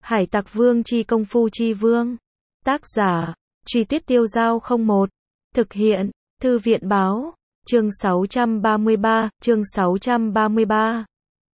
Hải Tặc Vương chi công phu chi vương. Tác giả, Truy Tuyết Tiêu Dao 01. Thực hiện, Thư viện báo. Chương 633.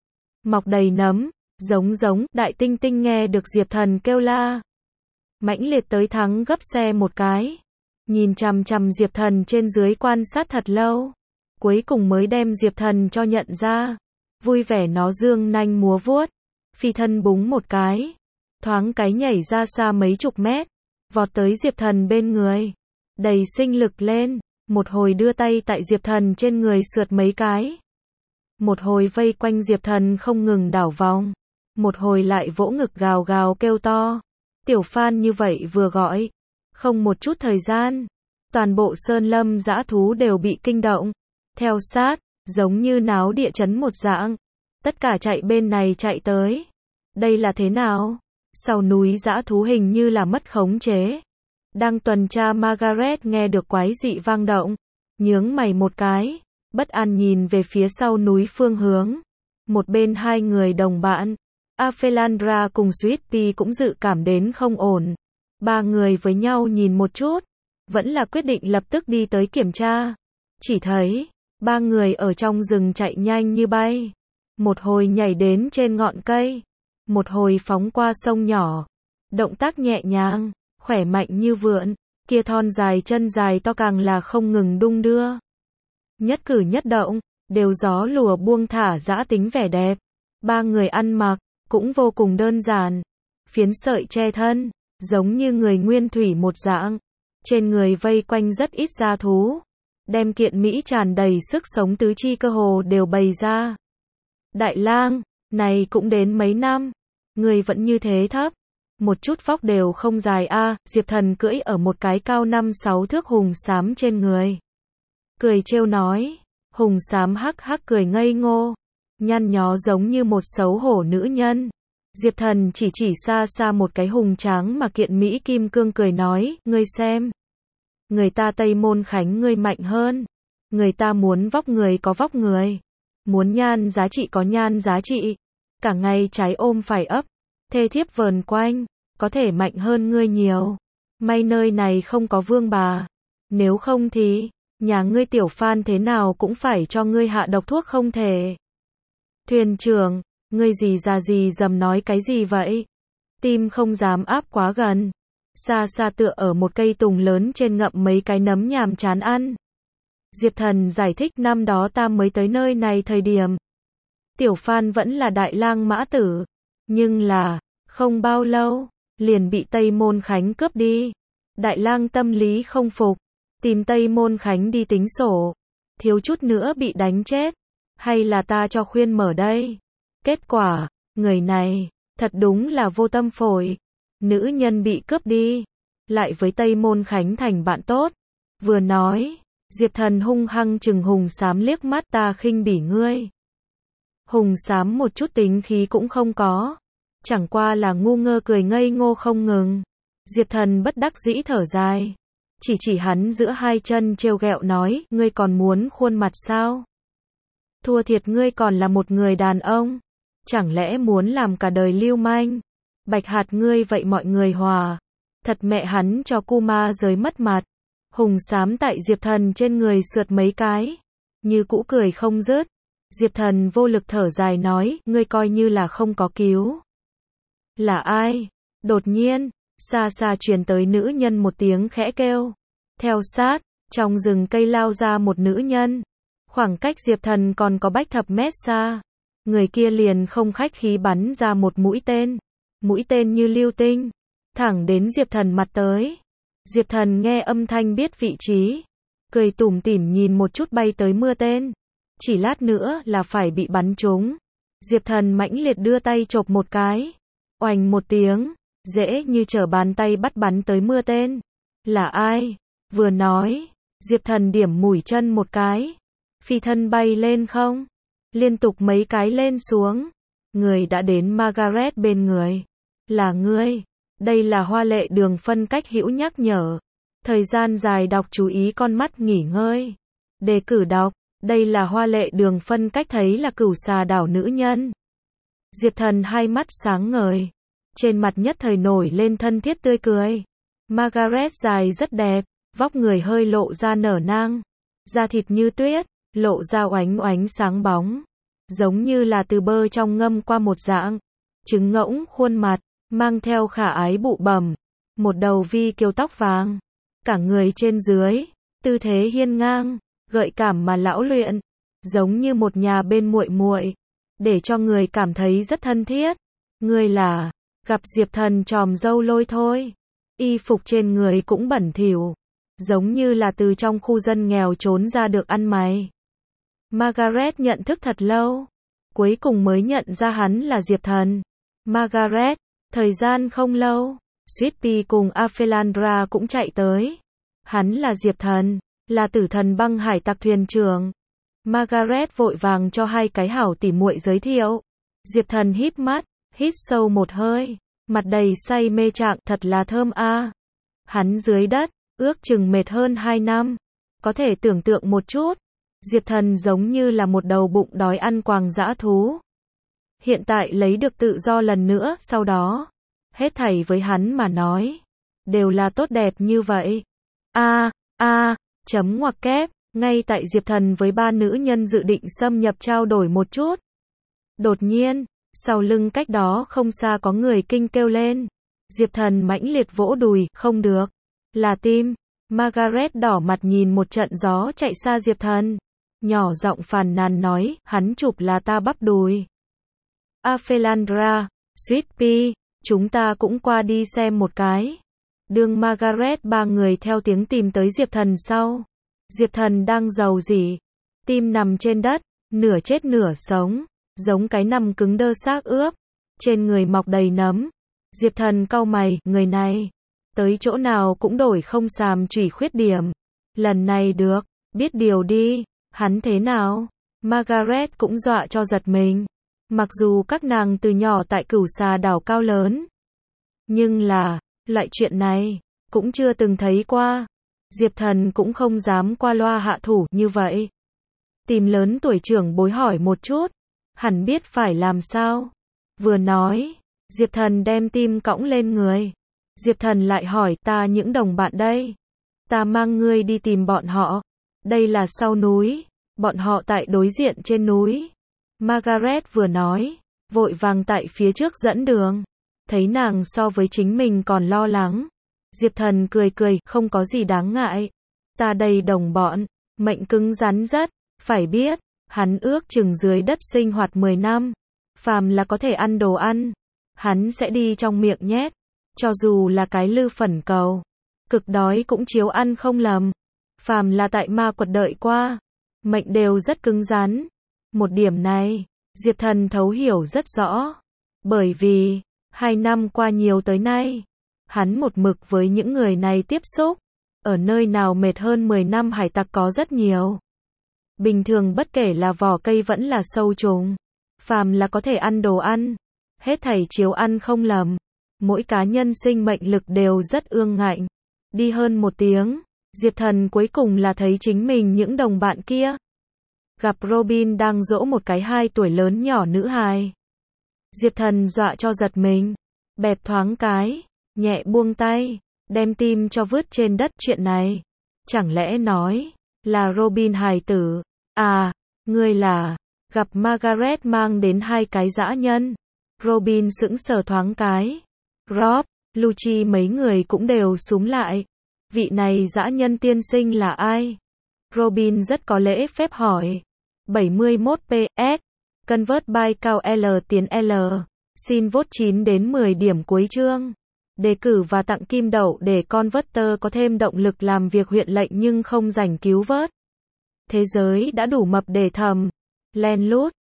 Mọc đầy nấm, giống, Đại Tinh Tinh nghe được Diệp Thần kêu la. Mãnh liệt tới thắng gấp xe một cái. Nhìn chằm chằm Diệp Thần trên dưới quan sát thật lâu. Cuối cùng mới đem Diệp Thần cho nhận ra. Vui vẻ nó dương nanh múa vuốt. Phi thân búng một cái. Thoáng cái nhảy ra xa mấy chục mét. Vọt tới Diệp Thần bên người. Đầy sinh lực lên. Một hồi đưa tay tại Diệp Thần trên người sượt mấy cái. Một hồi vây quanh Diệp Thần không ngừng đảo vòng. Một hồi lại vỗ ngực gào gào kêu to. Tiểu Phan như vậy vừa gọi. Không một chút thời gian. Toàn bộ sơn lâm dã thú đều bị kinh động. Theo sát, giống như náo địa chấn một dạng. Tất cả chạy bên này chạy tới. Đây là thế nào? Sau núi dã thú hình như là mất khống chế. Đang tuần tra Margaret nghe được quái dị vang động. Nhướng mày một cái. Bất an nhìn về phía sau núi phương hướng. Một bên hai người đồng bạn. Aphelandra cùng Sweetie cũng dự cảm đến không ổn. Ba người với nhau nhìn một chút. Vẫn là quyết định lập tức đi tới kiểm tra. Chỉ thấy, ba người ở trong rừng chạy nhanh như bay. Một hồi nhảy đến trên ngọn cây. Một hồi phóng qua sông nhỏ. Động tác nhẹ nhàng, khỏe mạnh như vượn. Kia thon dài chân dài to càng là không ngừng đung đưa. Nhất cử nhất động, đều gió lùa buông thả dã tính vẻ đẹp. Ba người ăn mặc, cũng vô cùng đơn giản. Phiến sợi che thân, giống như người nguyên thủy một dạng. Trên người vây quanh rất ít da thú. Đem kiện Mỹ tràn đầy sức sống tứ chi cơ hồ đều bày ra. Đại lang, này cũng đến mấy năm. Người vẫn như thế thấp. Một chút vóc đều không dài a. Diệp Thần cưỡi ở một cái cao 5-6 thước hùng xám trên người. Cười trêu nói. Hùng xám hắc hắc cười ngây ngô. Nhăn nhó giống như một xấu hổ nữ nhân. Diệp Thần chỉ xa xa một cái hùng tráng mà kiện Mỹ kim cương cười nói, ngươi xem. Người ta Tây Môn Khánh ngươi mạnh hơn. Người ta muốn vóc người có vóc người. Muốn nhan giá trị có nhan giá trị. Cả ngày trái ôm phải ấp. Thê thiếp vờn quanh. Có thể mạnh hơn ngươi nhiều. May nơi này không có vương bà. Nếu không thì, nhà ngươi Tiểu Phan thế nào cũng phải cho ngươi hạ độc thuốc không thể. Thuyền trưởng, ngươi gì già gì dầm nói cái gì vậy? Tim không dám áp quá gần. Xa xa tựa ở một cây tùng lớn trên ngậm mấy cái nấm nhàm chán ăn. Diệp Thần giải thích năm đó ta mới tới nơi này thời điểm. Tiểu Phan vẫn là đại lang mã tử. Nhưng là, không bao lâu, liền bị Tây Môn Khánh cướp đi. Đại lang tâm lý không phục. Tìm Tây Môn Khánh đi tính sổ. Thiếu chút nữa bị đánh chết. Hay là ta cho khuyên mở đây? Kết quả, người này, thật đúng là vô tâm phổi. Nữ nhân bị cướp đi. Lại với Tây Môn Khánh thành bạn tốt. Vừa nói, Diệp Thần hung hăng chừng hùng xám liếc mắt ta khinh bỉ ngươi. Hùng xám một chút tính khí cũng không có. Chẳng qua là ngu ngơ cười ngây ngô không ngừng. Diệp Thần bất đắc dĩ thở dài. Chỉ hắn giữa hai chân trêu ghẹo nói, ngươi còn muốn khuôn mặt sao? Thua thiệt ngươi còn là một người đàn ông. Chẳng lẽ muốn làm cả đời lưu manh? Bạch hạt ngươi vậy mọi người hòa. Thật mẹ hắn cho Kuma rời mất mặt. Hùng xám tại Diệp Thần trên người sượt mấy cái. Như cũ cười không dứt. Diệp Thần vô lực thở dài nói, ngươi coi như là không có cứu. Là ai? Đột nhiên, xa xa truyền tới nữ nhân một tiếng khẽ kêu. Theo sát, trong rừng cây lao ra một nữ nhân. Khoảng cách Diệp Thần còn có bách thập mét xa. Người kia liền không khách khí bắn ra một mũi tên. Mũi tên như lưu tinh. Thẳng đến Diệp Thần mặt tới. Diệp Thần nghe âm thanh biết vị trí. Cười tủm tỉm nhìn một chút bay tới mưa tên. Chỉ lát nữa là phải bị bắn trúng. Diệp Thần mãnh liệt đưa tay chộp một cái. Oành một tiếng. Dễ như trở bàn tay bắt bắn tới mưa tên. Là ai? Vừa nói. Diệp Thần điểm mũi chân một cái. Phi thân bay lên không. Liên tục mấy cái lên xuống. Người đã đến Margaret bên người. Là ngươi. Đây là Hoa Lệ Đường phân cách hữu nhắc nhở. Thời gian dài đọc chú ý con mắt nghỉ ngơi. Đề cử đọc. Đây là Hoa Lệ Đường phân cách thấy là cửu xà đảo nữ nhân. Diệp Thần hai mắt sáng ngời. trên mặt nhất thời nổi lên thân thiết tươi cười. Margaret dài rất đẹp, vóc người hơi lộ ra nở nang, da thịt như tuyết, lộ ra oánh oánh sáng bóng, giống như là từ bơ trong ngâm qua một dạng. Trứng ngỗng khuôn mặt, mang theo khả ái bụ bẩm, một đầu vi kiều tóc vàng, cả người trên dưới, tư thế hiên ngang, gợi cảm mà lão luyện, giống như một nhà bên muội muội, để cho người cảm thấy rất thân thiết. Người là, gặp Diệp Thần tròm dâu lôi thôi, y phục trên người cũng bẩn thỉu, giống như là từ trong khu dân nghèo trốn ra được ăn mày. Margaret nhận thức thật lâu, cuối cùng mới nhận ra hắn là Diệp Thần. Margaret, thời gian không lâu, Sweet Pea cùng Aphelandra cũng chạy tới. Hắn là Diệp Thần, là tử thần băng hải tặc thuyền trưởng. Margaret vội vàng cho hai cái hảo tỉ muội giới thiệu. Diệp Thần híp mắt, hít sâu một hơi, mặt đầy say mê trạng, thật là thơm a. Hắn dưới đất, ước chừng mệt hơn 2 năm. Có thể tưởng tượng một chút, Diệp Thần giống như là một đầu bụng đói ăn quàng dã thú. Hiện tại lấy được tự do lần nữa, sau đó, hết thảy với hắn mà nói, đều là tốt đẹp như vậy. Chấm ngoặc kép, ngay tại Diệp Thần với 3 nữ nhân dự định xâm nhập trao đổi một chút. Đột nhiên, sau lưng cách đó không xa có người kinh kêu lên. Diệp Thần mãnh liệt vỗ đùi, không được, là tim. Margaret đỏ mặt nhìn một trận gió chạy xa Diệp Thần, nhỏ giọng phàn nàn nói, hắn chụp là ta bắp đùi. Aphelandra, Sweet Pea, chúng ta cũng qua đi xem một cái. Đường Margaret 3 người theo tiếng tìm tới Diệp Thần sau. Diệp Thần đang rầu rĩ, tim nằm trên đất, nửa chết nửa sống, giống cái nằm cứng đơ xác ướp, trên người mọc đầy nấm. Diệp Thần cau mày, người này, tới chỗ nào cũng đổi không xàm chủy khuyết điểm. Lần này được, biết điều đi, hắn thế nào? Margaret cũng dọa cho giật mình. Mặc dù các nàng từ nhỏ tại Cửu Xà đảo cao lớn, nhưng là, loại chuyện này, cũng chưa từng thấy qua. Diệp Thần cũng không dám qua loa hạ thủ như vậy. Tìm lớn tuổi trưởng bối hỏi một chút, hẳn biết phải làm sao. Vừa nói, Diệp Thần đem tim cõng lên người. Diệp Thần lại hỏi, ta những đồng bạn đây, ta mang ngươi đi tìm bọn họ. Đây là sau núi, bọn họ tại đối diện trên núi. Margaret vừa nói, vội vàng tại phía trước dẫn đường. Thấy nàng so với chính mình còn lo lắng, Diệp Thần cười cười, không có gì đáng ngại. Ta đây đồng bọn, mệnh cứng rắn rất, phải biết, hắn ước chừng dưới đất sinh hoạt 10 năm. Phàm là có thể ăn đồ ăn, hắn sẽ đi trong miệng nhét. Cho dù là cái lư phẩn cầu, cực đói cũng chiếu ăn không lầm. Phàm là tại ma quật đợi qua, mệnh đều rất cứng rắn. Một điểm này, Diệp Thần thấu hiểu rất rõ. Bởi vì, 2 năm qua nhiều tới nay, hắn một mực với những người này tiếp xúc. Ở nơi nào mệt hơn 10 năm hải tặc có rất nhiều. Bình thường bất kể là vỏ cây vẫn là sâu trùng, phàm là có thể ăn đồ ăn, hết thảy chiếu ăn không lầm. Mỗi cá nhân sinh mệnh lực đều rất ương ngạnh. Đi hơn 1 tiếng, Diệp Thần cuối cùng là thấy chính mình những đồng bạn kia. Gặp Robin đang dỗ một cái 2 tuổi lớn nhỏ nữ hài. Diệp Thần dọa cho giật mình, bẹp thoáng cái, nhẹ buông tay, đem tim cho vứt trên đất. Chuyện này, chẳng lẽ nói là Robin hài tử? À, ngươi là, gặp Margaret mang đến 2 cái dã nhân. Robin sững sờ thoáng cái. Rob, Lucci mấy người cũng đều xúm lại. Vị này dã nhân tiên sinh là ai? Robin rất có lễ phép hỏi. 71 PS, convert by cao L tiến L. Xin vote 9 đến 10 điểm cuối chương. Đề cử và tặng kim đậu để Converter có thêm động lực làm việc huyện lệnh nhưng không rảnh cứu vớt. Thế giới đã đủ mập để thầm. Len lút.